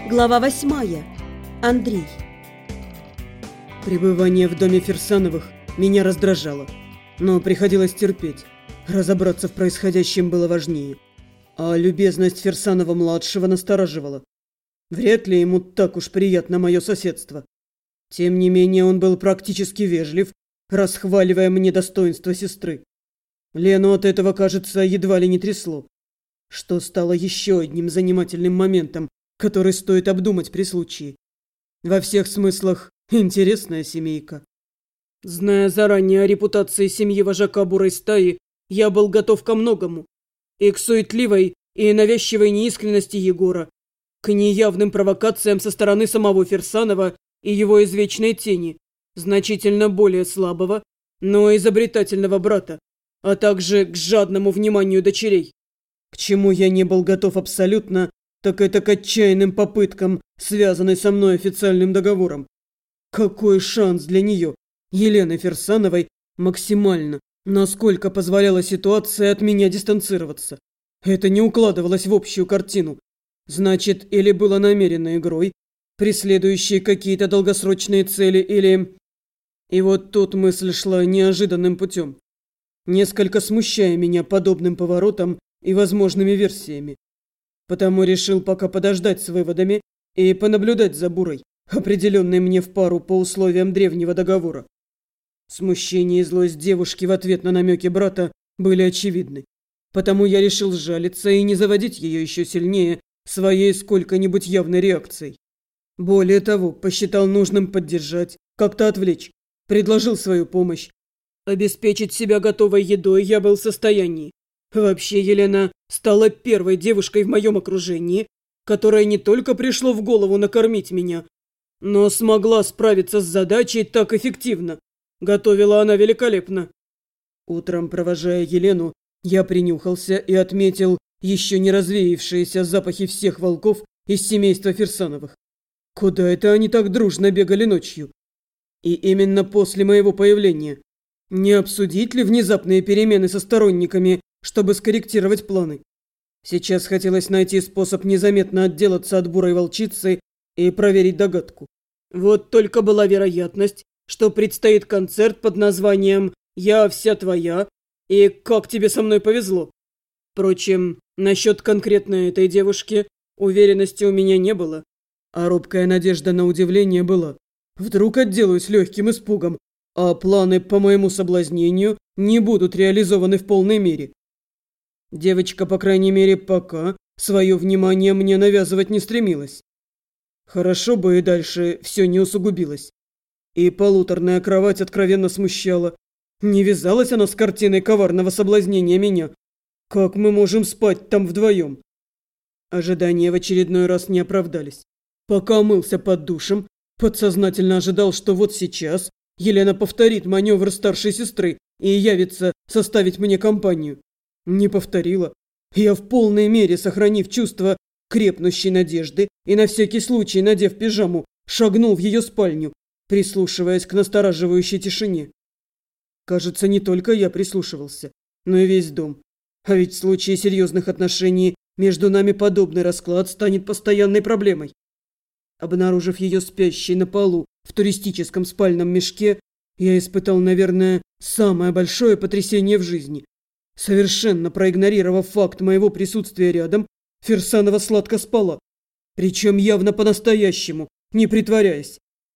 Глава 8. Андрей. Пребывание в доме Фирсановых меня раздражало, но приходилось терпеть. Разобраться в происходящем было важнее. А любезность Фирсанова-младшего настораживала. Вряд ли ему так уж приятно мое соседство. Тем не менее, он был практически вежлив, расхваливая мне достоинство сестры. Лену от этого, кажется, едва ли не трясло. Что стало еще одним занимательным моментом, который стоит обдумать при случае. Во всех смыслах интересная семейка. Зная заранее о репутации семьи вожака бурой стаи, я был готов ко многому. И к суетливой и навязчивой неискренности Егора, к неявным провокациям со стороны самого Фирсанова и его извечной тени, значительно более слабого, но изобретательного брата, а также к жадному вниманию дочерей. К чему я не был готов абсолютно, так это к отчаянным попыткам, связанной со мной официальным договором. Какой шанс для нее, Елены Фирсановой, максимально, насколько позволяла ситуация, от меня дистанцироваться? Это не укладывалось в общую картину. Значит, или было намеренно игрой, преследующей какие-то долгосрочные цели, или... И вот тут мысль шла неожиданным путем, несколько смущая меня подобным поворотом и возможными версиями. Потому решил пока подождать с выводами и понаблюдать за бурой, определенной мне в пару по условиям древнего договора. Смущение и злость девушки в ответ на намеки брата были очевидны. Потому я решил сжалиться и не заводить ее еще сильнее своей сколько-нибудь явной реакцией. Более того, посчитал нужным поддержать, как-то отвлечь, предложил свою помощь. Обеспечить себя готовой едой я был в состоянии. Вообще, Елена стала первой девушкой в моем окружении, которая не только пришло в голову накормить меня, но смогла справиться с задачей так эффективно. Готовила она великолепно. Утром, провожая Елену, я принюхался и отметил еще не развеявшиеся запахи всех волков из семейства Фирсановых. Куда это они так дружно бегали ночью? И именно после моего появления. Не обсудить ли внезапные перемены со сторонниками, чтобы скорректировать планы? Сейчас хотелось найти способ незаметно отделаться от бурой волчицы и проверить догадку. Вот только была вероятность, что предстоит концерт под названием «Я вся твоя» и «Как тебе со мной повезло». Впрочем, насчет конкретно этой девушки уверенности у меня не было, а робкая надежда на удивление была. Вдруг отделаюсь легким испугом, а планы по моему соблазнению не будут реализованы в полной мере. Девочка, по крайней мере, пока свое внимание мне навязывать не стремилась. Хорошо бы и дальше все не усугубилось. И полуторная кровать откровенно смущала. Не вязалась она с картиной коварного соблазнения меня. Как мы можем спать там вдвоем? Ожидания в очередной раз не оправдались. Пока мылся под душем, подсознательно ожидал, что вот сейчас Елена повторит маневр старшей сестры и явится составить мне компанию. Не повторила. Я в полной мере, сохранив чувство крепнущей надежды и на всякий случай, надев пижаму, шагнул в ее спальню, прислушиваясь к настораживающей тишине. Кажется, не только я прислушивался, но и весь дом. А ведь в случае серьезных отношений между нами подобный расклад станет постоянной проблемой. Обнаружив ее спящей на полу в туристическом спальном мешке, я испытал, наверное, самое большое потрясение в жизни. Совершенно проигнорировав факт моего присутствия рядом, Фирсанова сладко спала. Причем явно по-настоящему, не притворяясь.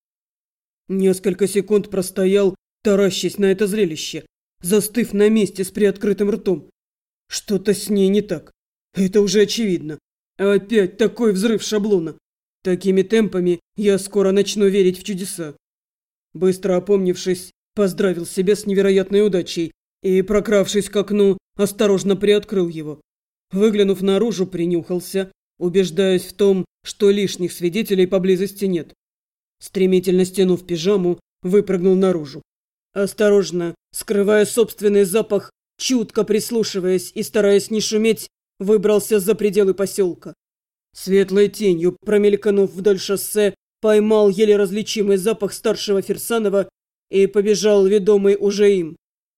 Несколько секунд простоял, таращась на это зрелище, застыв на месте с приоткрытым ртом. Что-то с ней не так. Это уже очевидно. Опять такой взрыв шаблона. Такими темпами я скоро начну верить в чудеса. Быстро опомнившись, поздравил себя с невероятной удачей и, прокравшись к окну, осторожно приоткрыл его. Выглянув наружу, принюхался, убеждаясь в том, что лишних свидетелей поблизости нет. Стремительно стянув пижаму, выпрыгнул наружу. Осторожно, скрывая собственный запах, чутко прислушиваясь и стараясь не шуметь, выбрался за пределы поселка. Светлой тенью, промелькнув вдоль шоссе, поймал еле различимый запах старшего Фирсанова и побежал, ведомый уже им.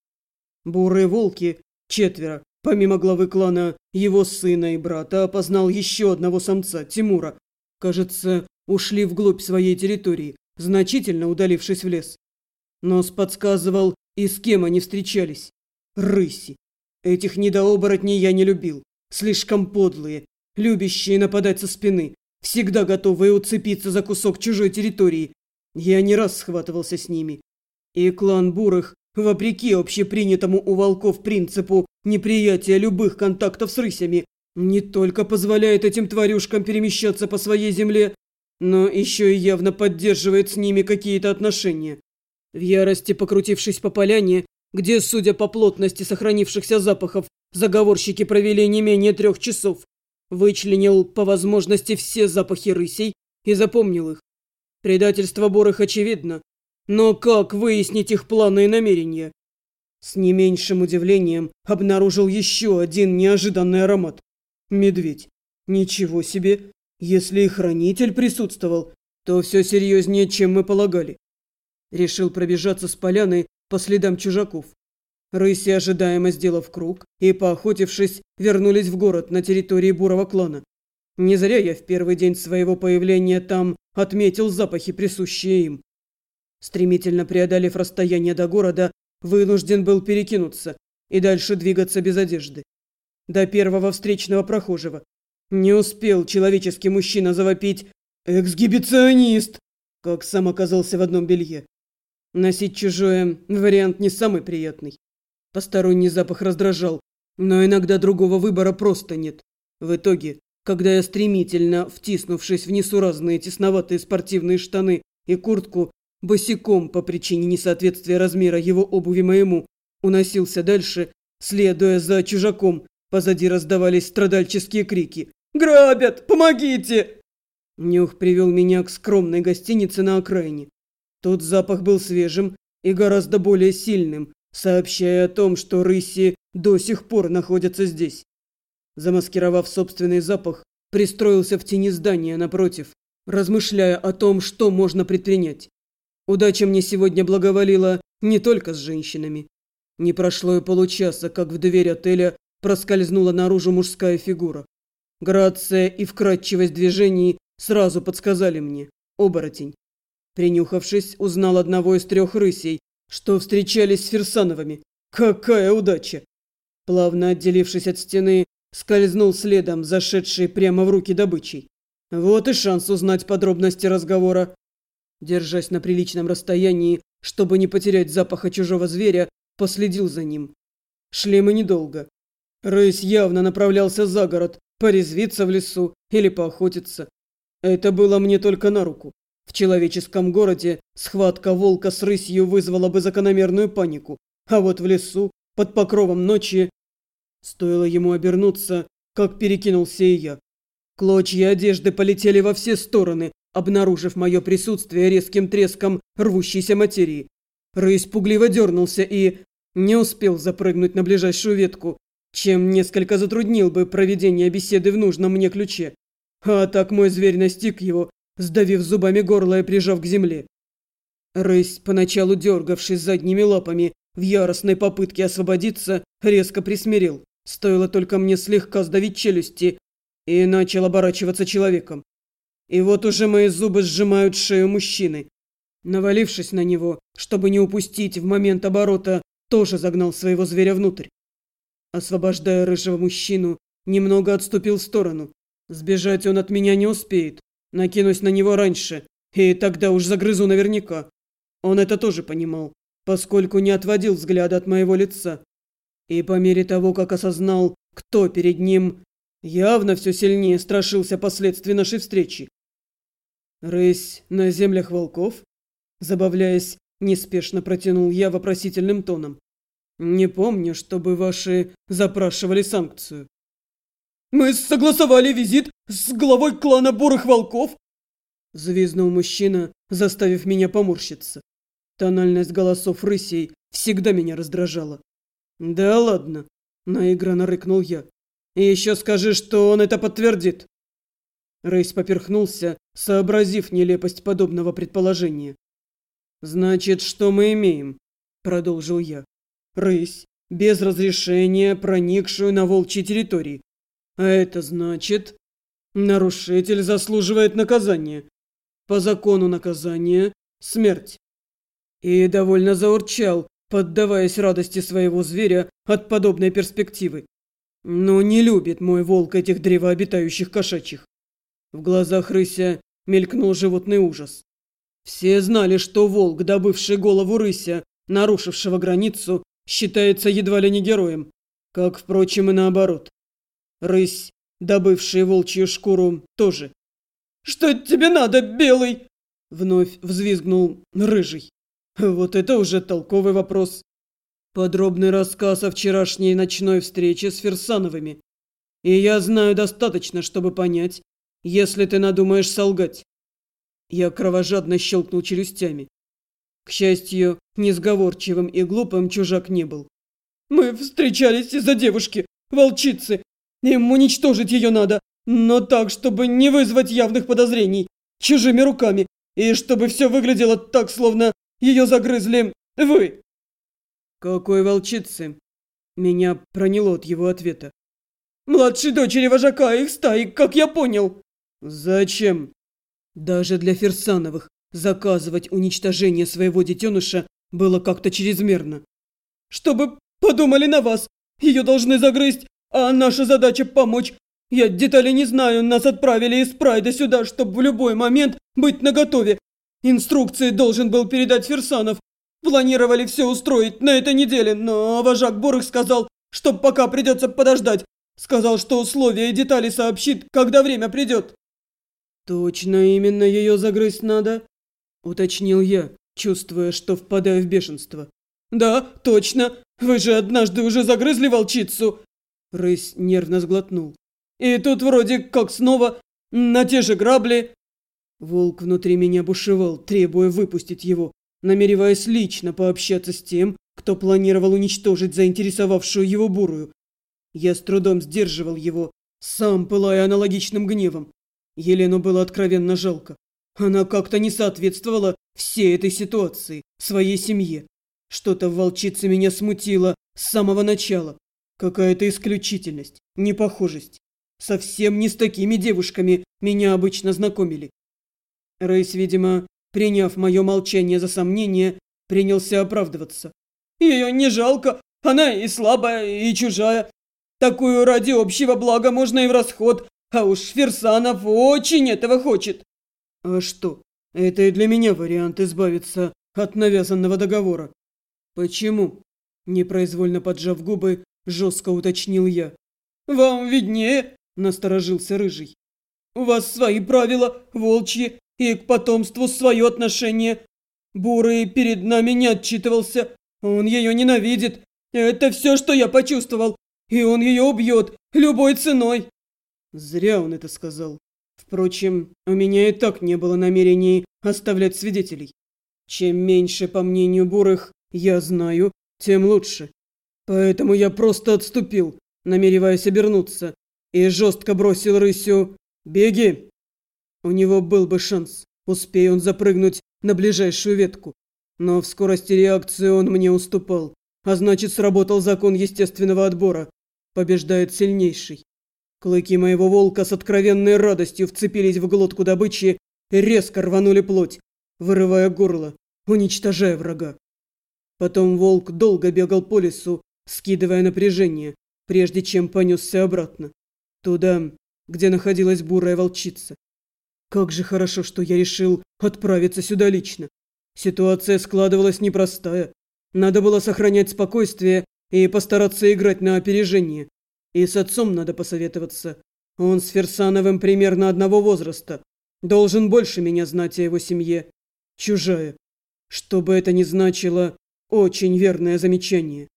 Бурые волки, 4, помимо главы клана, его сына и брата, опознал еще одного самца, Тимура, Кажется, ушли вглубь своей территории, значительно удалившись в лес. Нос подсказывал, и с кем они встречались. Рыси. Этих недооборотней я не любил. Слишком подлые, любящие нападать со спины, всегда готовые уцепиться за кусок чужой территории. Я не раз схватывался с ними. И клан Бурых, вопреки общепринятому у волков принципу неприятия любых контактов с рысями, не только позволяет этим тварюшкам перемещаться по своей земле, но еще и явно поддерживает с ними какие-то отношения. В ярости покрутившись по поляне, где, судя по плотности сохранившихся запахов, заговорщики провели не менее 3 часов, вычленил по возможности все запахи рысей и запомнил их. Предательство Бурых очевидно, но как выяснить их планы и намерения? С не меньшим удивлением обнаружил еще один неожиданный аромат. Медведь. Ничего себе! Если и хранитель присутствовал, то все серьезнее, чем мы полагали. Решил пробежаться с поляны по следам чужаков. Рыси, ожидаемо сделав круг и поохотившись, вернулись в город на территории бурого клана. Не зря я в первый день своего появления там отметил запахи, присущие им. Стремительно преодолев расстояние до города, вынужден был перекинуться и дальше двигаться без одежды. До первого встречного прохожего. Не успел человеческий мужчина завопить «Эксгибиционист!», как сам оказался в одном белье. Носить чужое вариант не самый приятный. Посторонний запах раздражал, но иногда другого выбора просто нет. В итоге, когда я стремительно, втиснувшись в несуразные тесноватые спортивные штаны и куртку, босиком по причине несоответствия размера его обуви моему, уносился дальше, следуя за чужаком, позади раздавались страдальческие крики «Грабят! Помогите!». Нюх привел меня к скромной гостинице на окраине. Тут запах был свежим и гораздо более сильным, сообщая о том, что рыси до сих пор находятся здесь. Замаскировав собственный запах, пристроился в тени здания напротив, размышляя о том, что можно предпринять. Удача мне сегодня благоволила не только с женщинами. Не прошло и получаса, как в дверь отеля проскользнула наружу мужская фигура. Грация и вкрадчивость движений сразу подсказали мне – оборотень. Принюхавшись, узнал одного из 3 рысей, что встречались с Фирсановыми. Какая удача! Плавно отделившись от стены, скользнул следом, зашедший прямо в руки добычей. Вот и шанс узнать подробности разговора. Держась на приличном расстоянии, чтобы не потерять запаха чужого зверя, последил за ним. Шли мы недолго. Рысь явно направлялся за город, порезвиться в лесу или поохотиться. Это было мне только на руку. В человеческом городе схватка волка с рысью вызвала бы закономерную панику, а вот в лесу, под покровом ночи... Стоило ему обернуться, как перекинулся и я. Клочья одежды полетели во все стороны, обнаружив мое присутствие резким треском рвущейся материи. Рысь пугливо дернулся и не успел запрыгнуть на ближайшую ветку, чем несколько затруднил бы проведение беседы в нужном мне ключе. А так мой зверь настиг его, сдавив зубами горло и прижав к земле. Рысь, поначалу дергавшись задними лапами, в яростной попытке освободиться, резко присмирел. Стоило только мне слегка сдавить челюсти, и начал оборачиваться человеком. И вот уже мои зубы сжимают шею мужчины. Навалившись на него, чтобы не упустить в момент оборота, тоже загнал своего зверя внутрь. Освобождая рыжего мужчину, немного отступил в сторону. Сбежать он от меня не успеет. Накинусь на него раньше, и тогда уж загрызу наверняка. Он это тоже понимал, поскольку не отводил взгляда от моего лица. И по мере того, как осознал, кто перед ним, явно все сильнее страшился последствий нашей встречи. «Рысь на землях волков?» Забавляясь, неспешно протянул я вопросительным тоном. «Не помню, чтобы ваши запрашивали санкцию». «Мы согласовали визит с главой клана Бурых Волков!» Взвизнул мужчина, заставив меня поморщиться. Тональность голосов рысей всегда меня раздражала. «Да ладно!» – наигранно рыкнул я. «И еще скажи, что он это подтвердит!» Рысь поперхнулся, сообразив нелепость подобного предположения. «Значит, что мы имеем?» – продолжил я. «Рысь, без разрешения, проникшую на волчьи территории. А это значит...» Нарушитель заслуживает наказания. По закону наказания – смерть. И довольно заурчал, поддаваясь радости своего зверя от подобной перспективы. Но не любит мой волк этих древообитающих кошачьих. В глазах рыся мелькнул животный ужас. Все знали, что волк, добывший голову рыся, нарушившего границу, считается едва ли не героем, как, впрочем, и наоборот. Рысь, добывший волчью шкуру, тоже. «Что тебе надо, белый?» — вновь взвизгнул рыжий. Вот это уже толковый вопрос. Подробный рассказ о вчерашней ночной встрече с Фирсановыми. И я знаю достаточно, чтобы понять, если ты надумаешь солгать. Я кровожадно щелкнул челюстями. К счастью, несговорчивым и глупым чужак не был. Мы встречались из-за девушки, волчицы. Им уничтожить ее надо, но так, чтобы не вызвать явных подозрений, чужими руками, и чтобы все выглядело так, словно ее загрызли вы. Какой волчицы? Меня проняло от его ответа. Младшей дочери вожака их стаи, как я понял. Зачем? Даже для Фирсановых заказывать уничтожение своего детеныша было как-то чрезмерно. Чтобы подумали на вас. Ее должны загрызть, а наша задача помочь. Я деталей не знаю, нас отправили из Прайда сюда, чтобы в любой момент быть наготове. Инструкции должен был передать Фирсанов. Планировали все устроить на этой неделе, но вожак Борых сказал, что пока придется подождать. Сказал, что условия и детали сообщит, когда время придет. «Точно именно ее загрызть надо?» – уточнил я, чувствуя, что впадаю в бешенство. «Да, точно. Вы же однажды уже загрызли волчицу!» Рысь нервно сглотнул. «И тут вроде как снова на те же грабли!» Волк внутри меня бушевал, требуя выпустить его, намереваясь лично пообщаться с тем, кто планировал уничтожить заинтересовавшую его бурую. Я с трудом сдерживал его, сам пылая аналогичным гневом. Елену было откровенно жалко. Она как-то не соответствовала всей этой ситуации, своей семье. Что-то в волчице меня смутило с самого начала. Какая-то исключительность, непохожесть. Совсем не с такими девушками меня обычно знакомили. Рысь, видимо, приняв мое молчание за сомнение, принялся оправдываться. Ее не жалко, она и слабая, и чужая. Такую ради общего блага можно и в расход, а уж Фирсанов очень этого хочет. А что, это и для меня вариант избавиться от навязанного договора. Почему? Непроизвольно поджав губы, жестко уточнил я. Вам виднее, насторожился Рыжий. У вас свои правила, волчьи, и к потомству свое отношение. Бурый перед нами не отчитывался, он ее ненавидит. Это все, что я почувствовал, и он ее убьет любой ценой. Зря он это сказал. Впрочем, у меня и так не было намерений оставлять свидетелей. Чем меньше, по мнению Бурых, я знаю, тем лучше. Поэтому я просто отступил, намереваясь обернуться, и жестко бросил рысю «Беги!». У него был бы шанс, успей он запрыгнуть на ближайшую ветку. Но в скорости реакции он мне уступал, а значит, сработал закон естественного отбора. Побеждает сильнейший. Клыки моего волка с откровенной радостью вцепились в глотку добычи и резко рванули плоть, вырывая горло, уничтожая врага. Потом волк долго бегал по лесу, скидывая напряжение, прежде чем понесся обратно. Туда, где находилась бурая волчица. Как же хорошо, что я решил отправиться сюда лично. Ситуация складывалась непростая. Надо было сохранять спокойствие и постараться играть на опережение. И с отцом надо посоветоваться. Он с Фирсановым примерно одного возраста. Должен больше меня знать о его семье. Чужая. Что бы это ни значило, очень верное замечание.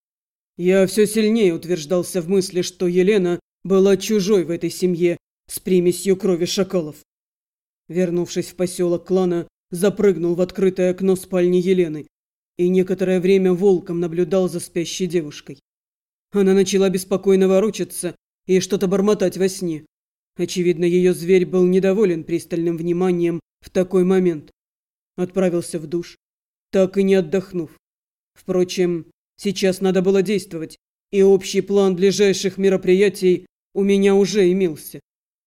Я все сильнее утверждался в мысли, что Елена была чужой в этой семье с примесью крови шакалов. Вернувшись в поселок клана, запрыгнул в открытое окно спальни Елены и некоторое время волком наблюдал за спящей девушкой. Она начала беспокойно ворочаться и что-то бормотать во сне. Очевидно, ее зверь был недоволен пристальным вниманием в такой момент. Отправился в душ, так и не отдохнув. Впрочем, сейчас надо было действовать, и общий план ближайших мероприятий у меня уже имелся.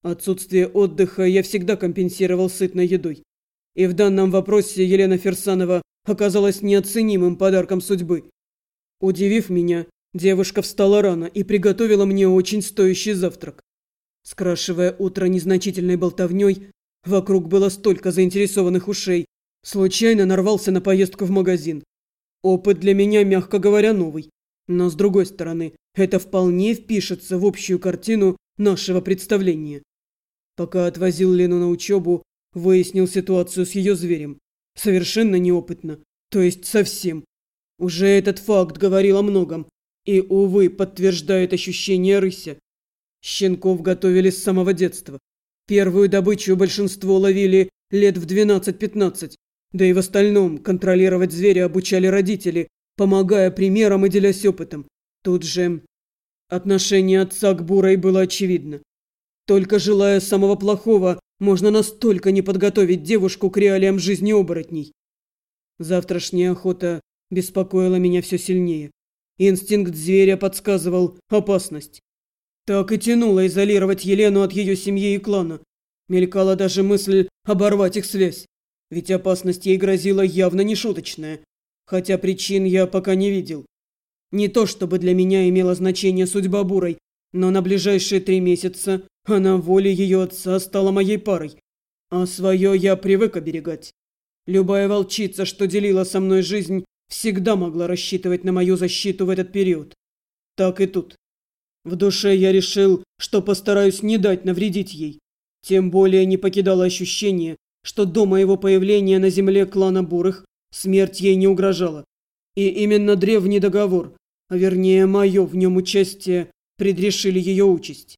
Отсутствие отдыха я всегда компенсировал сытной едой. И в данном вопросе Елена Фирсанова оказалась неоценимым подарком судьбы. Удивив меня, девушка встала рано и приготовила мне очень стоящий завтрак. Скрашивая утро незначительной болтовней, вокруг было столько заинтересованных ушей, случайно нарвался на поездку в магазин. Опыт для меня, мягко говоря, новый. Но, с другой стороны, это вполне впишется в общую картину нашего представления. Пока отвозил Лену на учебу, выяснил ситуацию с ее зверем. Совершенно неопытно, то есть совсем. Уже этот факт говорил о многом и, увы, подтверждает ощущение рыся. Щенков готовили с самого детства. Первую добычу большинство ловили лет в 12-15, да и в остальном контролировать зверя обучали родители, помогая примером и делясь опытом. Тут же отношение отца к Бурой было очевидно. Только желая самого плохого, можно настолько не подготовить девушку к реалиям жизни оборотней. Завтрашняя охота беспокоила меня все сильнее. Инстинкт зверя подсказывал опасность. Так и тянуло изолировать Елену от ее семьи и клана. Мелькала даже мысль оборвать их связь. Ведь опасность ей грозила явно нешуточная. Хотя причин я пока не видел. Не то чтобы для меня имела значение судьба Бурой, но на ближайшие 3 месяца она волей ее отца стала моей парой. А свое я привык оберегать. Любая волчица, что делила со мной жизнь, всегда могла рассчитывать на мою защиту в этот период. Так и тут. В душе я решил, что постараюсь не дать навредить ей. Тем более не покидало ощущение, что до моего появления на земле клана Бурых смерть ей не угрожала. И именно древний договор, а вернее мое в нем участие, предрешили ее участь.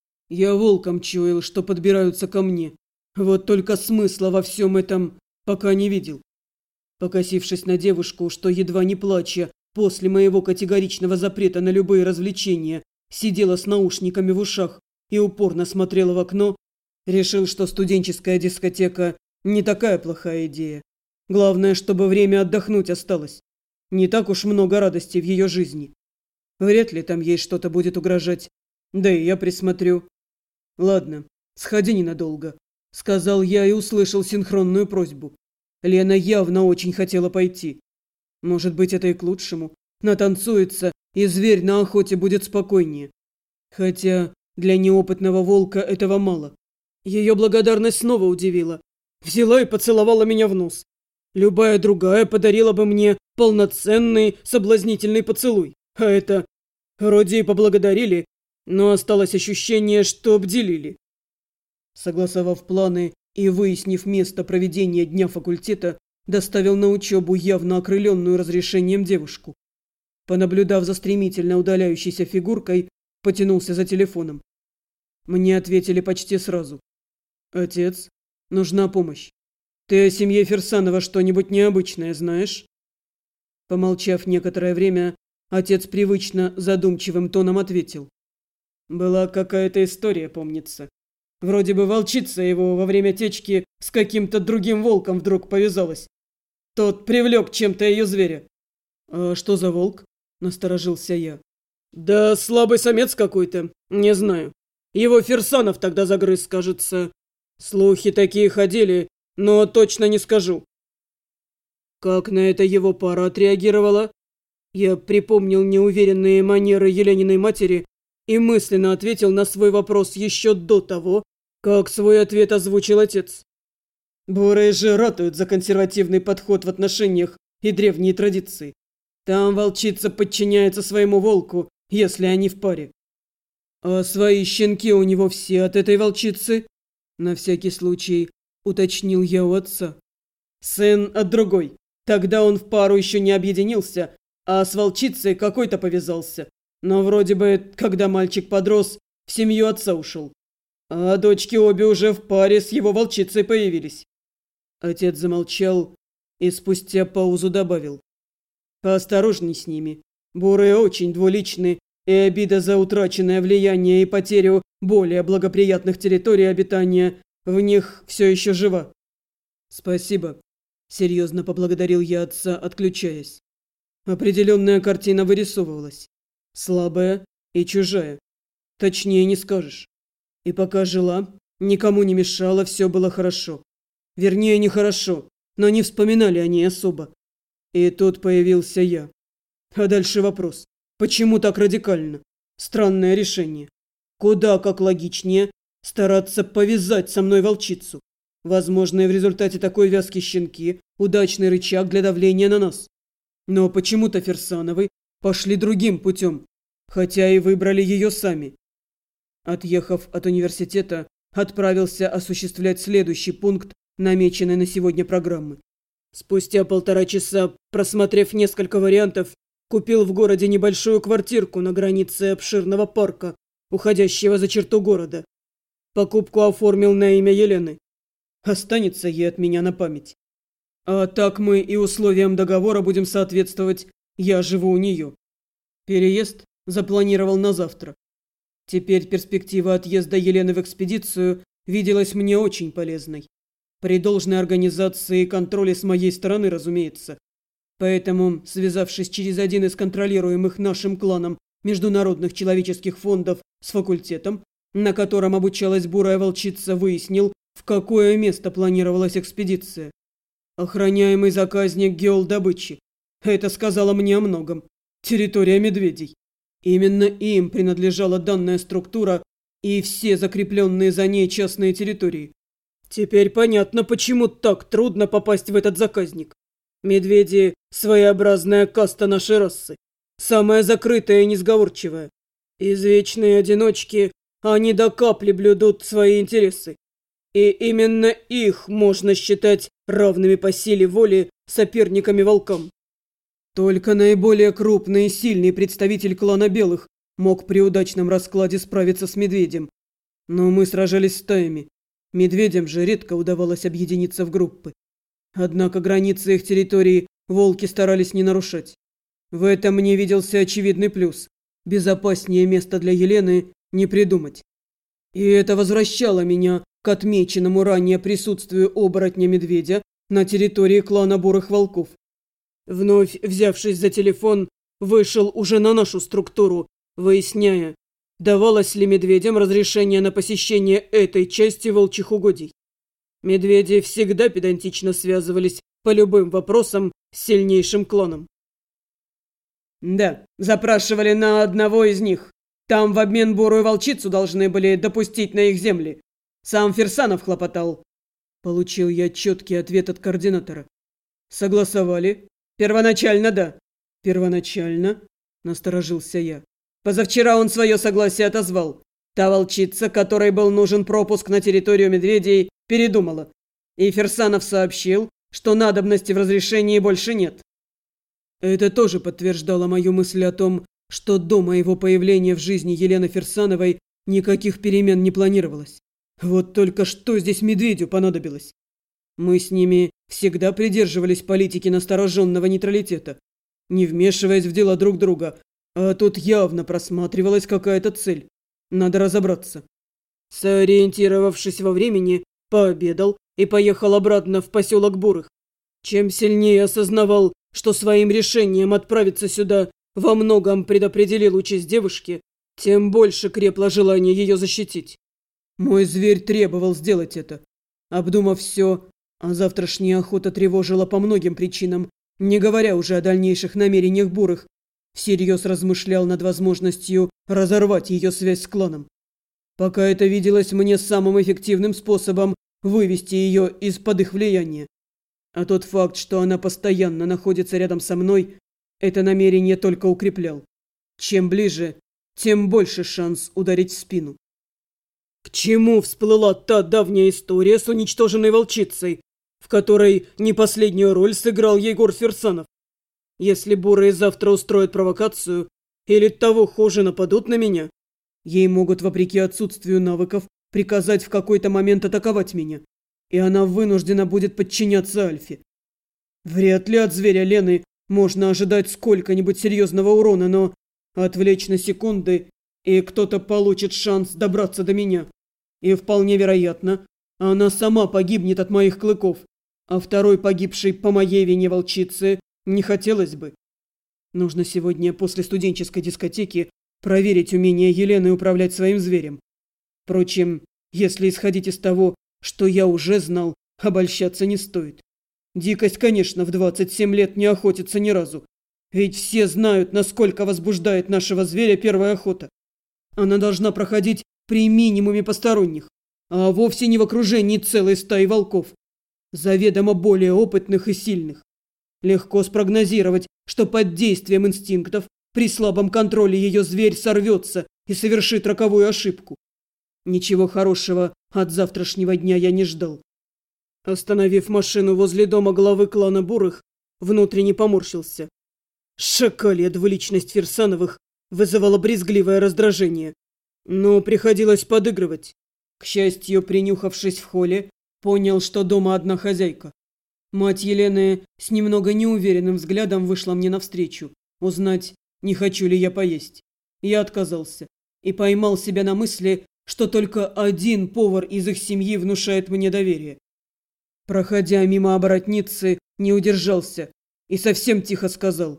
Я волком чуял, что подбираются ко мне. Вот только смысла во всем этом пока не видел. Покосившись на девушку, что едва не плача, после моего категоричного запрета на любые развлечения, сидела с наушниками в ушах и упорно смотрела в окно, решил, что студенческая дискотека не такая плохая идея. Главное, чтобы время отдохнуть осталось. Не так уж много радости в ее жизни. Вряд ли там ей что-то будет угрожать. Да и я присмотрю. Ладно, сходи ненадолго, сказал я и услышал синхронную просьбу. Лена явно очень хотела пойти. Может быть, это и к лучшему. Натанцуется, и зверь на охоте будет спокойнее. Хотя для неопытного волка этого мало. Ее благодарность снова удивила. Взяла и поцеловала меня в нос. Любая другая подарила бы мне полноценный соблазнительный поцелуй. А это вроде и поблагодарили, но осталось ощущение, что обделили. Согласовав планы и выяснив место проведения дня факультета, доставил на учебу явно окрыленную разрешением девушку. Понаблюдав за стремительно удаляющейся фигуркой, потянулся за телефоном. Мне ответили почти сразу. «Отец, нужна помощь. Ты о семье Фирсанова что-нибудь необычное знаешь?» Помолчав некоторое время, отец привычно задумчивым тоном ответил. «Была какая-то история, помнится. Вроде бы волчица его во время течки с каким-то другим волком вдруг повязалась. Тот привлек чем-то ее зверя». «А что за волк?» – насторожился я. «Да слабый самец какой-то, не знаю. Его Фирсанов тогда загрыз, кажется. Слухи такие ходили, но точно не скажу». Как на это его пара отреагировала? Я припомнил неуверенные манеры Елениной матери и мысленно ответил на свой вопрос еще до того, как свой ответ озвучил отец. Бурые же ратуют за консервативный подход в отношениях и древние традиции. Там волчица подчиняется своему волку, если они в паре. А свои щенки у него все от этой волчицы? На всякий случай уточнил я у отца. Сын от другой. Тогда он в пару еще не объединился, а с волчицей какой-то повязался. Но вроде бы, когда мальчик подрос, в семью отца ушел. А дочки обе уже в паре с его волчицей появились. Отец замолчал и спустя паузу добавил. Поосторожней с ними. Бурые очень двуличны, и обида за утраченное влияние и потерю более благоприятных территорий обитания в них все еще жива. Спасибо. Серьезно поблагодарил я отца, отключаясь. Определенная картина вырисовывалась. Слабая и чужая. Точнее не скажешь. И пока жила, никому не мешала, все было хорошо. Вернее, нехорошо, но не вспоминали о ней особо. И тут появился я. А дальше вопрос. Почему так радикально? Странное решение. Куда как логичнее стараться повязать со мной волчицу. Возможно, и в результате такой вязки щенки – удачный рычаг для давления на нас. Но почему-то Фирсановы пошли другим путем, хотя и выбрали ее сами. Отъехав от университета, отправился осуществлять следующий пункт, намеченной на сегодня программы. Спустя 1,5 часа, просмотрев несколько вариантов, купил в городе небольшую квартирку на границе обширного парка, уходящего за черту города. Покупку оформил на имя Елены. Останется ей от меня на память. А так мы и условиям договора будем соответствовать. Я живу у нее. Переезд запланировал на завтра. Теперь перспектива отъезда Елены в экспедицию виделась мне очень полезной. При должной организации и контроле с моей стороны, разумеется. Поэтому, связавшись через один из контролируемых нашим кланом международных человеческих фондов с факультетом, на котором обучалась бурая волчица, выяснил, в какое место планировалась экспедиция. Охраняемый заказник геолдобычи. Это сказала мне о многом. Территория медведей. Именно им принадлежала данная структура и все закрепленные за ней частные территории. Теперь понятно, почему так трудно попасть в этот заказник. Медведи – своеобразная каста нашей расы. Самая закрытая и несговорчивая. Извечные одиночки, они до капли блюдут свои интересы. И именно их можно считать равными по силе воли соперниками волкам. Только наиболее крупный и сильный представитель клана Белых мог при удачном раскладе справиться с медведем. Но мы сражались стаями. Медведям же редко удавалось объединиться в группы. Однако границы их территории волки старались не нарушать. В этом мне виделся очевидный плюс. Безопаснее места для Елены не придумать. И это возвращало меня к отмеченному ранее присутствию оборотня-медведя на территории клана Бурых Волков. Вновь взявшись за телефон, вышел уже на нашу структуру, выясняя, давалось ли медведям разрешение на посещение этой части волчьих угодий. Медведи всегда педантично связывались по любым вопросам с сильнейшим кланом. Да, запрашивали на одного из них. Там в обмен бурую волчицу должны были допустить на их земли. Сам Фирсанов хлопотал. Получил я четкий ответ от координатора. Согласовали? Первоначально да. Первоначально? Насторожился я. Позавчера он свое согласие отозвал. Та волчица, которой был нужен пропуск на территорию медведей, передумала. И Фирсанов сообщил, что надобности в разрешении больше нет. Это тоже подтверждало мою мысль о том, что до моего появления в жизни Елены Фирсановой никаких перемен не планировалось. Вот только что здесь медведю понадобилось. Мы с ними всегда придерживались политики настороженного нейтралитета, не вмешиваясь в дела друг друга, а тут явно просматривалась какая-то цель. Надо разобраться. Сориентировавшись во времени, пообедал и поехал обратно в поселок Бурых. Чем сильнее осознавал, что своим решением отправиться сюда во многом предопределил участь девушки, тем больше крепло желание ее защитить. Мой зверь требовал сделать это. Обдумав все, а завтрашняя охота тревожила по многим причинам, не говоря уже о дальнейших намерениях Бурых, всерьез размышлял над возможностью разорвать ее связь с кланом. Пока это виделось мне самым эффективным способом вывести ее из-под их влияния. А тот факт, что она постоянно находится рядом со мной, это намерение только укреплял. Чем ближе, тем больше шанс ударить в спину. К чему всплыла та давняя история с уничтоженной волчицей, в которой не последнюю роль сыграл Егор Фирсанов? Если бурые завтра устроят провокацию или того хуже нападут на меня, ей могут, вопреки отсутствию навыков, приказать в какой-то момент атаковать меня, и она вынуждена будет подчиняться Альфе. Вряд ли от зверя Лены можно ожидать сколько-нибудь серьезного урона, но отвлечь на секунды, и кто-то получит шанс добраться до меня. И вполне вероятно, она сама погибнет от моих клыков, а второй погибшей по моей вине волчице не хотелось бы. Нужно сегодня после студенческой дискотеки проверить умение Елены управлять своим зверем. Впрочем, если исходить из того, что я уже знал, обольщаться не стоит. Дикость, конечно, в 27 лет не охотится ни разу. Ведь все знают, насколько возбуждает нашего зверя первая охота. Она должна проходить при минимуме посторонних, а вовсе не в окружении целой стаи волков, заведомо более опытных и сильных. Легко спрогнозировать, что под действием инстинктов при слабом контроле ее зверь сорвется и совершит роковую ошибку. Ничего хорошего от завтрашнего дня я не ждал. Остановив машину возле дома главы клана Бурых, внутренне поморщился. Шакалья двуличность Фирсановых вызывала брезгливое раздражение, но приходилось подыгрывать. К счастью, принюхавшись в холле, понял, что дома одна хозяйка. Мать Елены с немного неуверенным взглядом вышла мне навстречу, узнать, не хочу ли я поесть. Я отказался и поймал себя на мысли, что только один повар из их семьи внушает мне доверие. Проходя мимо оборотницы, не удержался и совсем тихо сказал: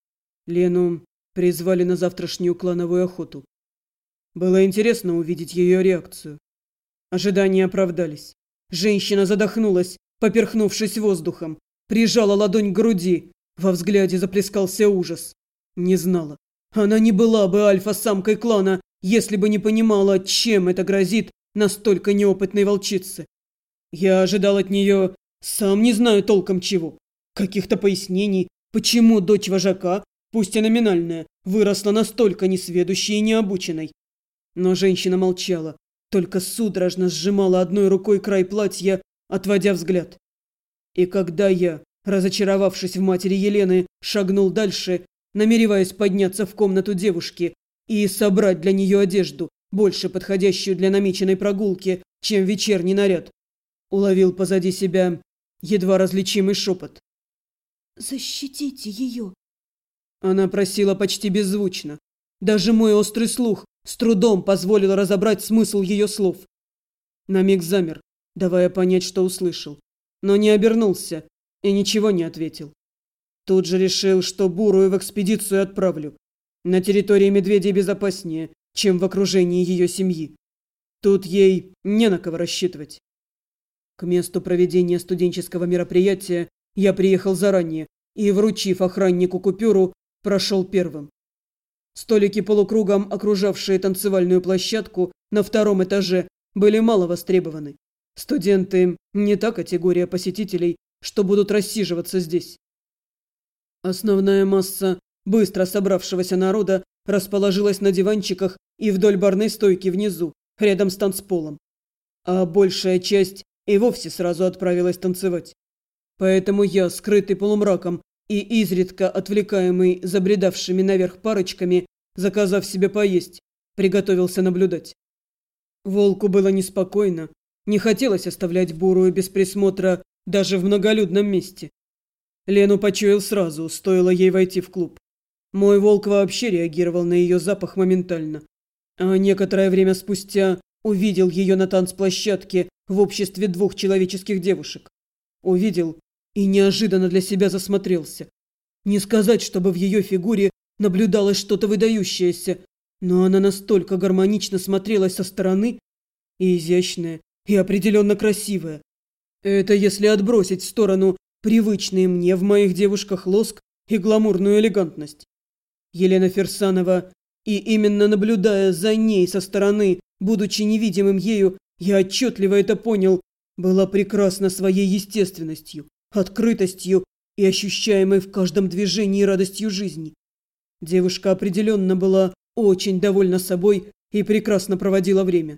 Лену призвали на завтрашнюю клановую охоту. Было интересно увидеть ее реакцию. Ожидания оправдались. Женщина задохнулась, поперхнувшись воздухом, прижала ладонь к груди. Во взгляде заплескался ужас. Не знала. Она не была бы альфа-самкой клана, если бы не понимала, чем это грозит настолько неопытной волчице. Я ожидал от нее, сам не знаю толком чего, каких-то пояснений, почему дочь вожака, пусть и номинальная, выросла настолько несведущей и необученной. Но женщина молчала, только судорожно сжимала одной рукой край платья, отводя взгляд. И когда я, разочаровавшись в матери Елены, шагнул дальше, намереваясь подняться в комнату девушки и собрать для нее одежду, больше подходящую для намеченной прогулки, чем вечерний наряд, уловил позади себя едва различимый шепот. «Защитите ее!» Она просила почти беззвучно. Даже мой острый слух с трудом позволил разобрать смысл ее слов. На миг замер, давая понять, что услышал, но не обернулся и ничего не ответил. Тут же решил, что Бурую в экспедицию отправлю. На территории медведей безопаснее, чем в окружении ее семьи. Тут ей не на кого рассчитывать. К месту проведения студенческого мероприятия я приехал заранее и, вручив охраннику купюру, прошел первым. Столики полукругом, окружавшие танцевальную площадку на втором этаже, были мало востребованы. Студенты не та категория посетителей, что будут рассиживаться здесь. Основная масса быстро собравшегося народа расположилась на диванчиках и вдоль барной стойки внизу, рядом с танцполом. А большая часть и вовсе сразу отправилась танцевать. Поэтому я, скрытый полумраком и изредка отвлекаемый забредавшими наверх парочками, заказав себе поесть, приготовился наблюдать. Волку было неспокойно, не хотелось оставлять Бурую без присмотра даже в многолюдном месте. Лену почуял сразу, стоило ей войти в клуб. Мой волк вообще реагировал на ее запах моментально. А некоторое время спустя увидел ее на танцплощадке в обществе двух человеческих девушек. Увидел и неожиданно для себя засмотрелся. Не сказать, чтобы в ее фигуре наблюдалось что-то выдающееся, но она настолько гармонично смотрелась со стороны, и изящная, и определенно красивая. Это если отбросить в сторону привычные мне в моих девушках лоск и гламурную элегантность. Елена Фирсанова, и именно наблюдая за ней со стороны, будучи невидимым ею, я отчетливо это понял, была прекрасна своей естественностью, открытостью и ощущаемой в каждом движении радостью жизни. Девушка определенно была очень довольна собой и прекрасно проводила время.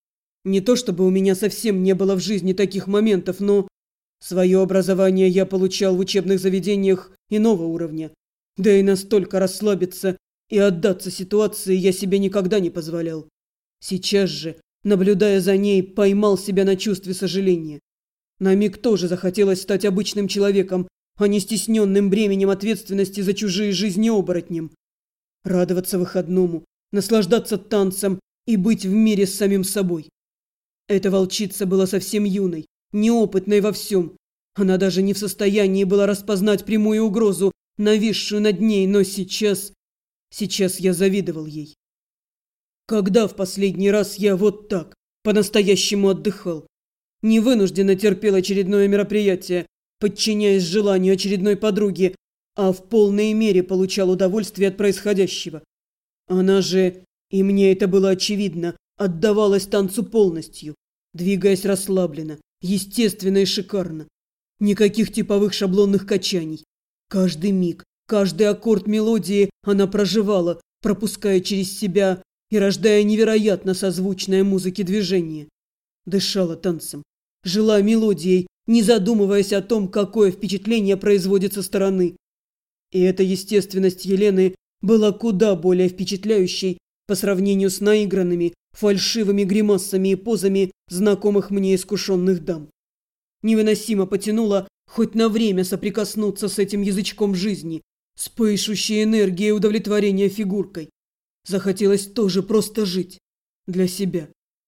Не то чтобы у меня совсем не было в жизни таких моментов, но свое образование я получал в учебных заведениях иного уровня, да и настолько расслабиться и отдаться ситуации я себе никогда не позволял. Сейчас же, наблюдая за ней, поймал себя на чувстве сожаления. На миг тоже захотелось стать обычным человеком, а не стесненным бременем ответственности за чужие жизни оборотнем. Радоваться выходному, наслаждаться танцем и быть в мире с самим собой. Эта волчица была совсем юной, неопытной во всем. Она даже не в состоянии была распознать прямую угрозу, нависшую над ней, но сейчас я завидовал ей. Когда в последний раз я вот так, по-настоящему отдыхал? Не вынужденно терпел очередное мероприятие, подчиняясь желанию очередной подруги, а в полной мере получал удовольствие от происходящего. Она же, и мне это было очевидно, отдавалась танцу полностью, двигаясь расслабленно, естественно и шикарно. Никаких типовых шаблонных качаний. Каждый миг, каждый аккорд мелодии она проживала, пропуская через себя и рождая невероятно созвучное музыке движение. Дышала танцем, жила мелодией, не задумываясь о том, какое впечатление производит со стороны. И эта естественность Елены была куда более впечатляющей по сравнению с наигранными, фальшивыми гримасами и позами знакомых мне искушенных дам. Невыносимо потянуло хоть на время соприкоснуться с этим язычком жизни, с пышущей энергией удовлетворения фигуркой. Захотелось тоже просто жить. Для себя.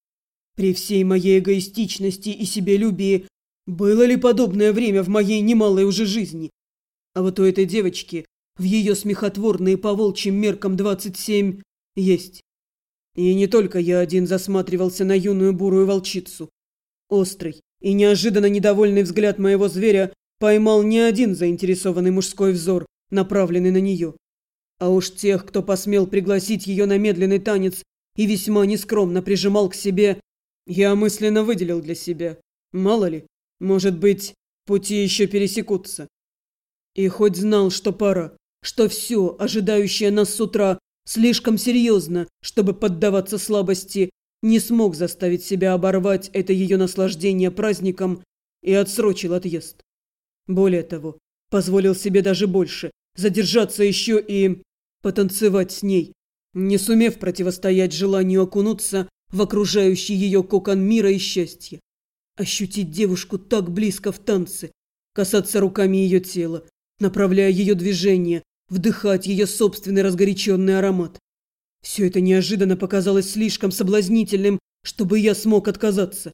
При всей моей эгоистичности и себелюбии было ли подобное время в моей немалой уже жизни? А вот у этой девочки, в ее смехотворные по волчьим меркам 27, есть. И не только я один засматривался на юную бурую волчицу. Острый и неожиданно недовольный взгляд моего зверя поймал не один заинтересованный мужской взор, направленный на нее. А уж тех, кто посмел пригласить ее на медленный танец и весьма нескромно прижимал к себе, я мысленно выделил для себя. Мало ли, может быть, пути еще пересекутся. И хоть знал, что пора, что все, ожидающее нас с утра, слишком серьезно, чтобы поддаваться слабости, не смог заставить себя оборвать это ее наслаждение праздником и отсрочил отъезд. Более того, позволил себе даже больше, задержаться еще и потанцевать с ней, не сумев противостоять желанию окунуться в окружающий ее кокон мира и счастья. Ощутить девушку так близко в танце, касаться руками ее тела, направляя ее движение, вдыхать ее собственный разгоряченный аромат. Все это неожиданно показалось слишком соблазнительным, чтобы я смог отказаться.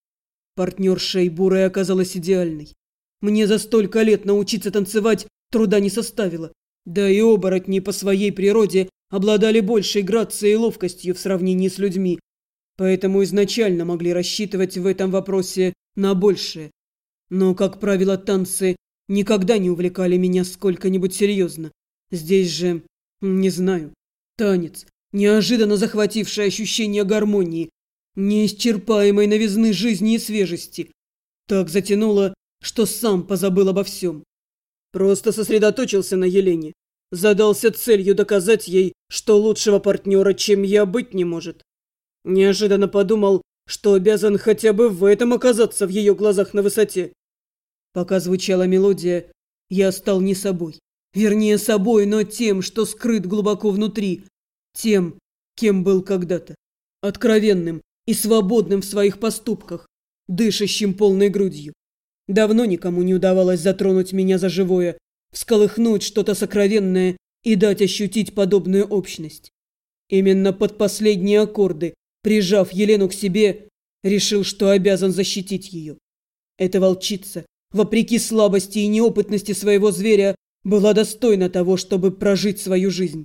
Партнерша Бурая оказалась идеальной. Мне за столько лет научиться танцевать труда не составило. Да и оборотни по своей природе обладали большей грацией и ловкостью в сравнении с людьми. Поэтому изначально могли рассчитывать в этом вопросе на большее. Но, как правило, танцы никогда не увлекали меня сколько-нибудь серьезно. Здесь же, не знаю, танец, неожиданно захвативший ощущение гармонии, неисчерпаемой новизны жизни и свежести. Так затянуло, что сам позабыл обо всем. Просто сосредоточился на Елене. Задался целью доказать ей, что лучшего партнера, чем я, быть не может. Неожиданно подумал, что обязан хотя бы в этом оказаться в ее глазах на высоте. Пока звучала мелодия, я стал не собой. Вернее, собой, но тем, что скрыт глубоко внутри. Тем, кем был когда-то. Откровенным и свободным в своих поступках, дышащим полной грудью. Давно никому не удавалось затронуть меня за живое, всколыхнуть что-то сокровенное и дать ощутить подобную общность. Именно под последние аккорды, прижав Елену к себе, решил, что обязан защитить ее. Эта волчица, вопреки слабости и неопытности своего зверя, была достойна того, чтобы прожить свою жизнь.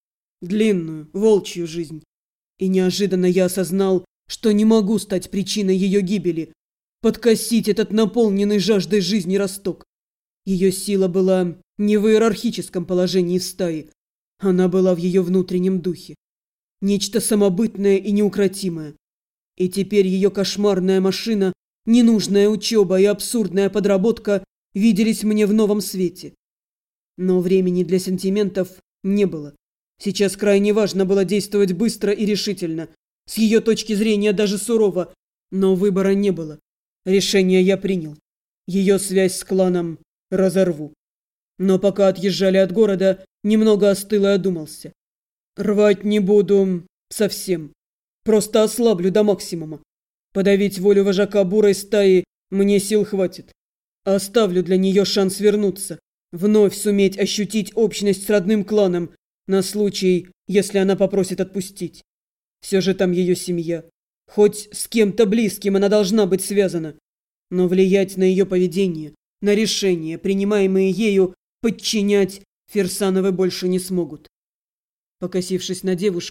Длинную, волчью жизнь. И неожиданно я осознал, что не могу стать причиной ее гибели, подкосить этот наполненный жаждой жизни росток. Ее сила была не в иерархическом положении в стае, она была в ее внутреннем духе. Нечто самобытное и неукротимое. И теперь ее кошмарная машина, ненужная учеба и абсурдная подработка виделись мне в новом свете. Но времени для сантиментов не было. Сейчас крайне важно было действовать быстро и решительно, с ее точки зрения даже сурово, но выбора не было. Решение я принял. Ее связь с кланом разорву. Но пока отъезжали от города, немного остыл и одумался. Рвать не буду совсем. Просто ослаблю до максимума. Подавить волю вожака бурой стаи мне сил хватит. Оставлю для нее шанс вернуться, вновь суметь ощутить общность с родным кланом на случай, если она попросит отпустить. Все же там ее семья. Хоть с кем-то близким она должна быть связана. Но влиять на ее поведение, на решения, принимаемые ею, подчинять Фирсановы больше не смогут. Покосившись на девушку,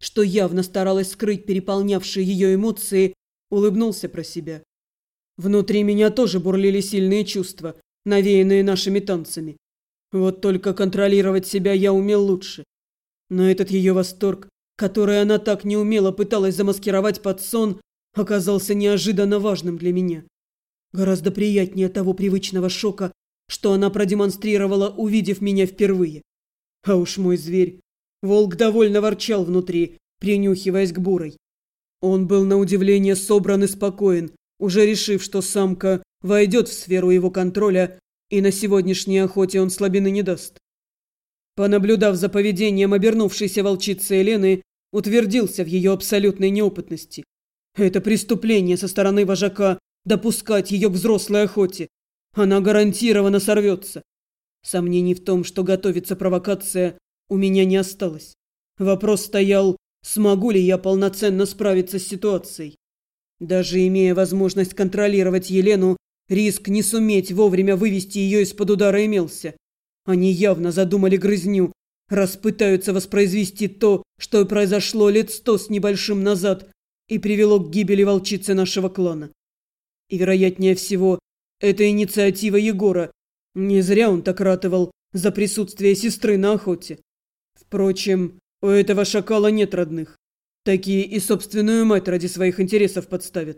что явно старалась скрыть переполнявшие ее эмоции, улыбнулся про себя. Внутри меня тоже бурлили сильные чувства, навеянные нашими танцами. Вот только контролировать себя я умел лучше. Но этот ее восторг, который она так неумело пыталась замаскировать под сон, оказался неожиданно важным для меня. Гораздо приятнее того привычного шока, что она продемонстрировала, увидев меня впервые. А уж мой зверь. Волк довольно ворчал внутри, принюхиваясь к бурой. Он был на удивление собран и спокоен, уже решив, что самка войдет в сферу его контроля, и на сегодняшней охоте он слабины не даст. Понаблюдав за поведением обернувшейся волчицы Елены, утвердился в ее абсолютной неопытности. Это преступление со стороны вожака допускать ее к взрослой охоте. Она гарантированно сорвется. Сомнений в том, что готовится провокация, у меня не осталось. Вопрос стоял, смогу ли я полноценно справиться с ситуацией. Даже имея возможность контролировать Елену, риск не суметь вовремя вывести ее из-под удара имелся. Они явно задумали грызню, раз пытаются воспроизвести то, что произошло лет 100 с небольшим назад и привело к гибели волчицы нашего клана. И, вероятнее всего, это инициатива Егора. Не зря он так ратовал за присутствие сестры на охоте. Впрочем, у этого шакала нет родных. Такие и собственную мать ради своих интересов подставят.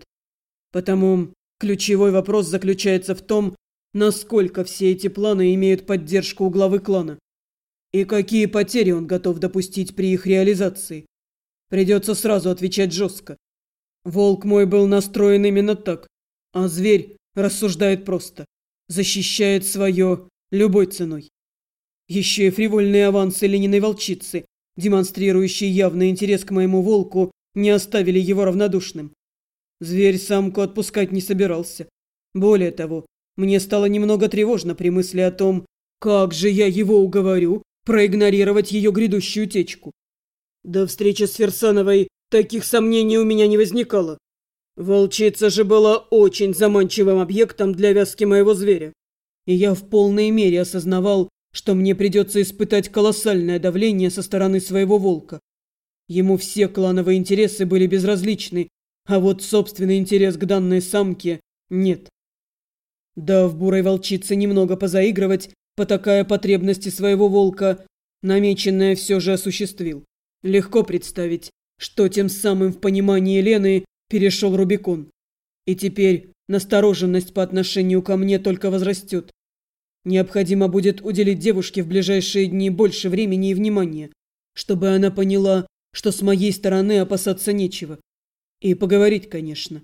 Потому ключевой вопрос заключается в том, насколько все эти планы имеют поддержку у главы клана. И какие потери он готов допустить при их реализации. Придется сразу отвечать жестко. Волк мой был настроен именно так, а зверь рассуждает просто. Защищает свое любой ценой. Еще и фривольные авансы Лениной волчицы, демонстрирующие явный интерес к моему волку, не оставили его равнодушным. Зверь самку отпускать не собирался. Более того, мне стало немного тревожно при мысли о том, как же я его уговорю проигнорировать ее грядущую течку. До встречи с Ферсановой таких сомнений у меня не возникало. Волчица же была очень заманчивым объектом для вязки моего зверя. И я в полной мере осознавал, что мне придется испытать колоссальное давление со стороны своего волка. Ему все клановые интересы были безразличны, а вот собственный интерес к данной самке нет. Дав бурой волчице немного позаигрывать, потакая потребности своего волка, намеченное все же осуществил. Легко представить, что тем самым в понимании Лены перешел Рубикон. И теперь настороженность по отношению ко мне только возрастет. Необходимо будет уделить девушке в ближайшие дни больше времени и внимания, чтобы она поняла, что с моей стороны опасаться нечего. И поговорить, конечно.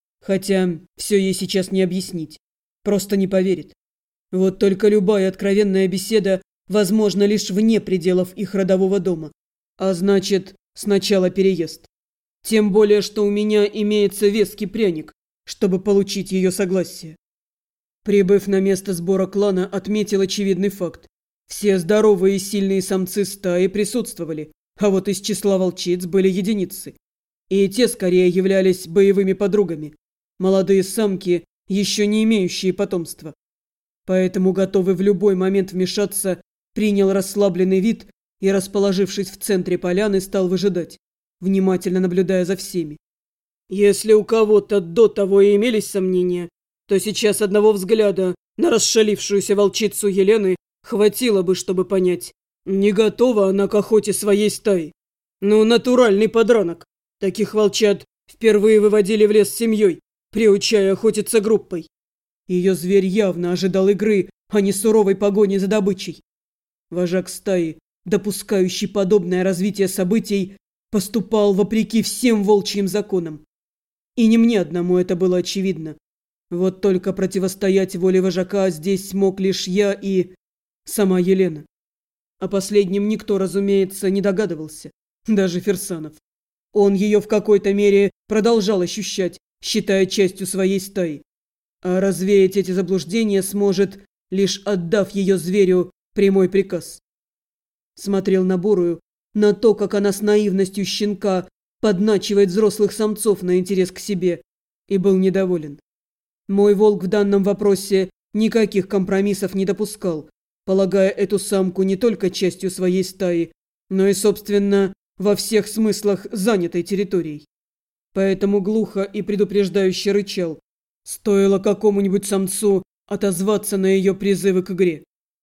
Хотя все ей сейчас не объяснить. Просто не поверит. Вот только любая откровенная беседа возможна лишь вне пределов их родового дома. А значит, сначала переезд. Тем более, что у меня имеется веский пряник, чтобы получить ее согласие. Прибыв на место сбора клана, отметил очевидный факт. Все здоровые и сильные самцы стаи присутствовали, а вот из числа волчиц были единицы. И те скорее являлись боевыми подругами. Молодые самки, еще не имеющие потомства. Поэтому, готовый в любой момент вмешаться, принял расслабленный вид и, расположившись в центре поляны, стал выжидать, внимательно наблюдая за всеми. Если у кого-то до того и имелись сомнения, то сейчас одного взгляда на расшалившуюся волчицу Елены хватило бы, чтобы понять, не готова она к охоте своей стаи. Ну, натуральный подранок. Таких волчат впервые выводили в лес с семьей, приучая охотиться группой. Ее зверь явно ожидал игры, а не суровой погони за добычей. Вожак стаи, допускающий подобное развитие событий, поступал вопреки всем волчьим законам. И не мне одному это было очевидно. Вот только противостоять воле вожака здесь мог лишь я и сама Елена. О последнем никто, разумеется, не догадывался, даже Ферсанов. Он ее в какой-то мере продолжал ощущать, считая частью своей стаи. А развеять эти заблуждения сможет, лишь отдав ее зверю прямой приказ. Смотрел на бурую, на то, как она с наивностью щенка подначивает взрослых самцов на интерес к себе, и был недоволен. Мой волк в данном вопросе никаких компромиссов не допускал, полагая эту самку не только частью своей стаи, но и, собственно, во всех смыслах занятой территорией. Поэтому глухо и предупреждающе рычал. Стоило какому-нибудь самцу отозваться на ее призывы к игре.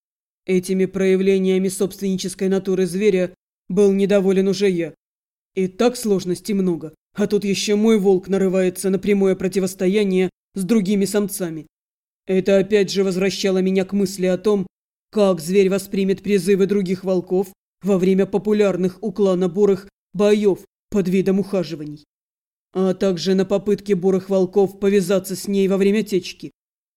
Этими проявлениями собственнической натуры зверя был недоволен уже я. И так сложностей много, а тут еще мой волк нарывается на прямое противостояние с другими самцами. Это опять же возвращало меня к мысли о том, как зверь воспримет призывы других волков во время популярных у клана бурых боев под видом ухаживаний, а также на попытки бурых волков повязаться с ней во время течки.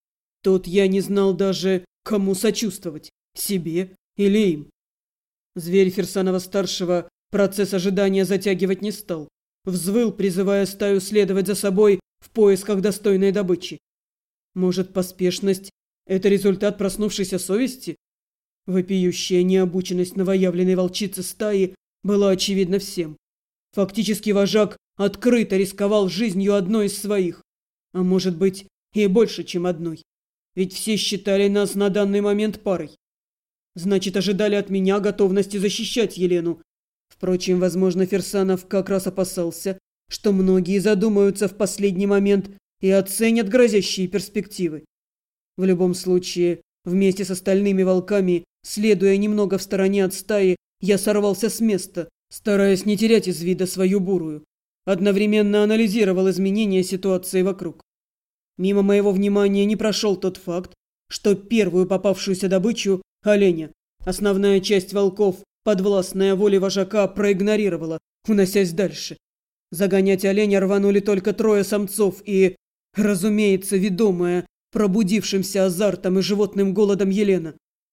Тут я не знал даже, кому сочувствовать, себе или им. Зверь Фирсанова-старшего процесс ожидания затягивать не стал. Взвыл, призывая стаю следовать за собой в поисках достойной добычи. Может, поспешность – это результат проснувшейся совести? Вопиющая необученность новоявленной волчицы стаи была очевидна всем. Фактически вожак открыто рисковал жизнью одной из своих. А может быть, и больше, чем одной. Ведь все считали нас на данный момент парой. Значит, ожидали от меня готовности защищать Елену. Впрочем, возможно, Фирсанов как раз опасался, что многие задумаются в последний момент и оценят грозящие перспективы. В любом случае, вместе с остальными волками, следуя немного в стороне от стаи, я сорвался с места, стараясь не терять из вида свою бурую. Одновременно анализировал изменения ситуации вокруг. Мимо моего внимания не прошел тот факт, что первую попавшуюся добычу, оленя, основная часть волков, подвластная воле вожака, проигнорировала, уносясь дальше. Загонять оленя рванули только трое самцов и, разумеется, ведомая пробудившимся азартом и животным голодом Елена.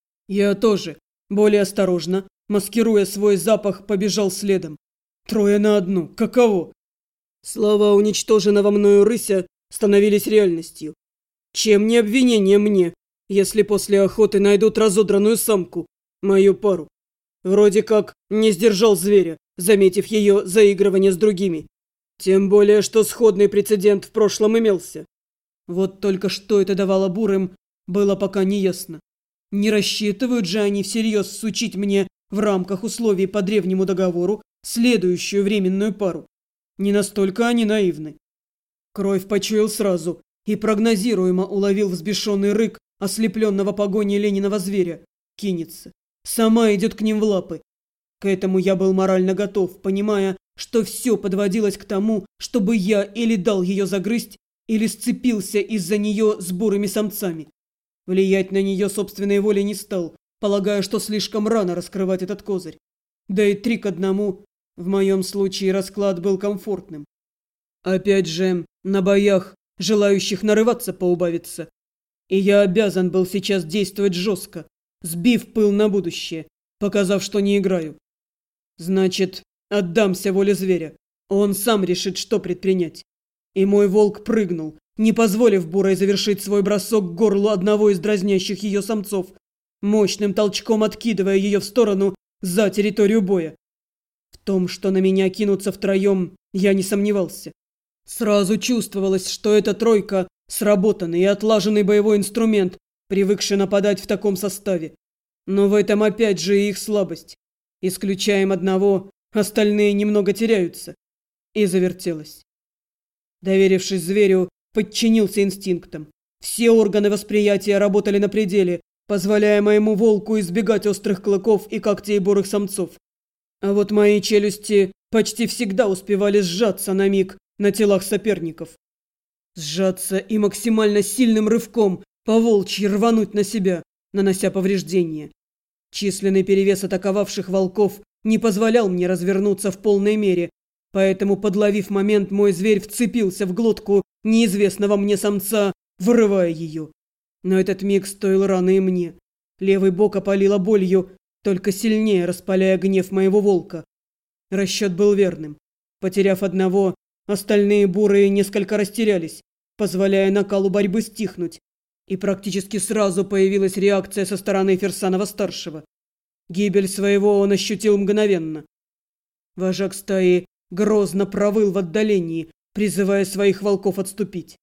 Я тоже, более осторожно, маскируя свой запах, побежал следом. Трое на одну, каково? Слова уничтоженного мною рыся становились реальностью. Чем не обвинение мне, если после охоты найдут разодранную самку, мою пару? Вроде как не сдержал зверя, заметив ее заигрывание с другими. Тем более, что сходный прецедент в прошлом имелся. Вот только что это давало бурым, было пока не ясно. Не рассчитывают же они всерьез сучить мне в рамках условий по древнему договору следующую временную пару. Не настолько они наивны. Кровь почуял сразу и прогнозируемо уловил взбешенный рык ослепленного погоней Лениного зверя. Кинется. Сама идет к ним в лапы. К этому я был морально готов, понимая, что все подводилось к тому, чтобы я или дал ее загрызть, или сцепился из-за нее с бурыми самцами. Влиять на нее собственной волей не стал, полагая, что слишком рано раскрывать этот козырь. Да и 3-1, в моем случае расклад был комфортным. Опять же, на боях желающих нарываться поубавиться. И я обязан был сейчас действовать жестко, сбив пыл на будущее, показав, что не играю. Значит, отдамся воле зверя. Он сам решит, что предпринять. И мой волк прыгнул, не позволив бурой завершить свой бросок к горлу одного из дразнящих ее самцов, мощным толчком откидывая ее в сторону за территорию боя. В том, что на меня кинутся втроем, я не сомневался. Сразу чувствовалось, что эта тройка – сработанный и отлаженный боевой инструмент, привыкший нападать в таком составе. Но в этом опять же и их слабость. Исключаем одного, остальные немного теряются. И завертелось. Доверившись зверю, подчинился инстинктам. Все органы восприятия работали на пределе, позволяя моему волку избегать острых клыков и когтей бурых самцов. А вот мои челюсти почти всегда успевали сжаться на миг на телах соперников. Сжаться и максимально сильным рывком по-волчьи рвануть на себя, нанося повреждения. Численный перевес атаковавших волков не позволял мне развернуться в полной мере, поэтому, подловив момент, мой зверь вцепился в глотку неизвестного мне самца, вырывая ее. Но этот миг стоил раны и мне. Левый бок опалило болью, только сильнее распаляя гнев моего волка. Расчет был верным. Потеряв одного, остальные бурые несколько растерялись, позволяя накалу борьбы стихнуть. И практически сразу появилась реакция со стороны Фирсанова-старшего. Гибель своего он ощутил мгновенно. Вожак стаи грозно провыл в отдалении, призывая своих волков отступить.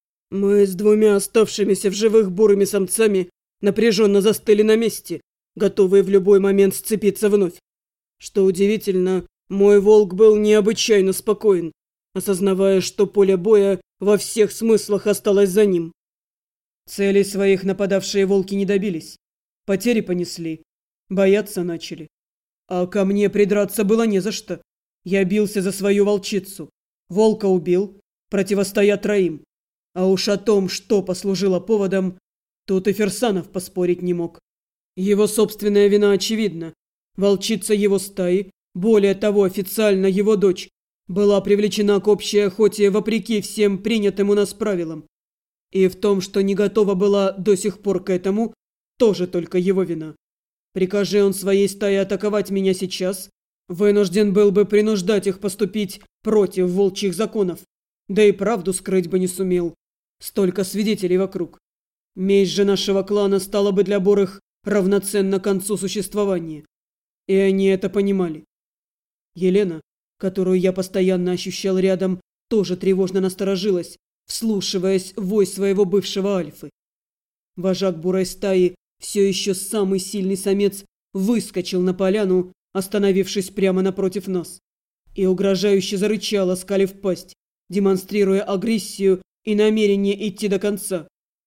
Мы с 2 оставшимися в живых бурыми самцами напряженно застыли на месте, готовые в любой момент сцепиться вновь. Что удивительно, Мой волк был необычайно спокоен, осознавая, что поле боя во всех смыслах осталось за ним. Целей своих нападавшие волки не добились. Потери понесли, бояться начали. А ко мне придраться было не за что. Я бился за свою волчицу. Волка убил, противостоя троим. А уж о том, что послужило поводом, тут и Фирсанов поспорить не мог. Его собственная вина очевидна. Волчица его стаи, более того, официально его дочь, была привлечена к общей охоте вопреки всем принятым у нас правилам. И в том, что не готова была до сих пор к этому, тоже только его вина. Прикажи он своей стае атаковать меня сейчас, вынужден был бы принуждать их поступить против волчьих законов. Да и правду скрыть бы не сумел. Столько свидетелей вокруг. Месть же нашего клана стала бы для Борых равноценна концу существования. И они это понимали. Елена, которую я постоянно ощущал рядом, тоже тревожно насторожилась, вслушиваясь в вой своего бывшего альфы. Вожак бурой стаи, все еще самый сильный самец, выскочил на поляну, остановившись прямо напротив нас, и угрожающе зарычал, оскалив пасть, демонстрируя агрессию и намерение идти до конца.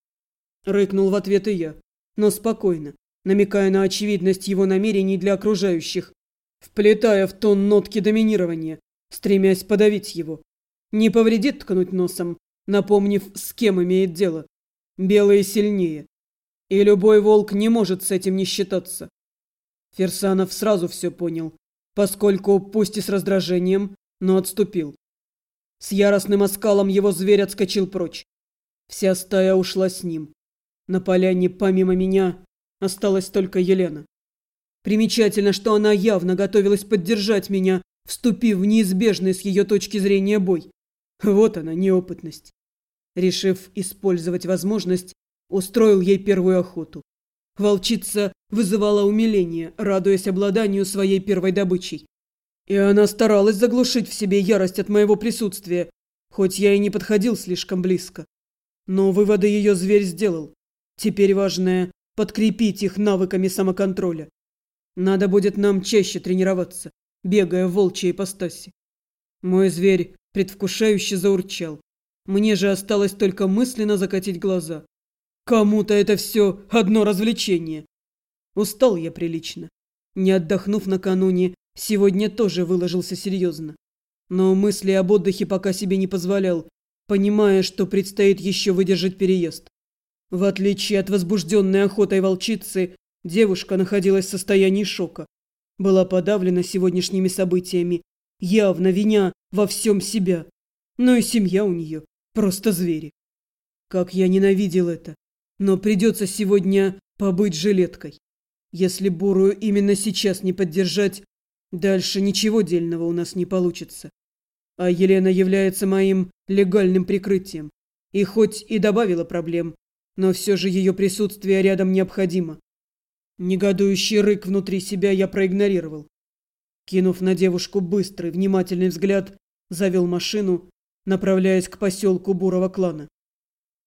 Рыкнул в ответ и я, но спокойно, намекая на очевидность его намерений для окружающих, вплетая в тон нотки доминирования, стремясь подавить его. Не повредит ткнуть носом, напомнив, с кем имеет дело. Белые сильнее. И любой волк не может с этим не считаться. Фирсанов сразу все понял, поскольку, пусть и с раздражением, но отступил. С яростным оскалом его зверь отскочил прочь. Вся стая ушла с ним. На поляне, помимо меня, осталась только Елена. Примечательно, что она явно готовилась поддержать меня, вступив в неизбежный с ее точки зрения бой. Вот она, неопытность. Решив использовать возможность, устроил ей первую охоту. Волчица вызывала умиление, радуясь обладанию своей первой добычей. И она старалась заглушить в себе ярость от моего присутствия, хоть я и не подходил слишком близко. Но выводы ее зверь сделал. Теперь важное – подкрепить их навыками самоконтроля. Надо будет нам чаще тренироваться, бегая в волчьей ипостаси. Мой зверь предвкушающе заурчал. Мне же осталось только мысленно закатить глаза. Кому-то это все одно развлечение. Устал я прилично. Не отдохнув накануне, сегодня тоже выложился серьезно. Но мысли об отдыхе пока себе не позволял, понимая, что предстоит еще выдержать переезд. В отличие от возбужденной охотой волчицы, девушка находилась в состоянии шока. Была подавлена сегодняшними событиями, явно виня во всем себя. Но и семья у нее просто звери. Как я ненавидел это. Но придется сегодня побыть жилеткой. Если бурую именно сейчас не поддержать, дальше ничего дельного у нас не получится. А Елена является моим легальным прикрытием. И хоть и добавила проблем, но все же ее присутствие рядом необходимо. Негодующий рык внутри себя я проигнорировал. Кинув на девушку быстрый, внимательный взгляд, завел машину, направляясь к поселку бурого клана.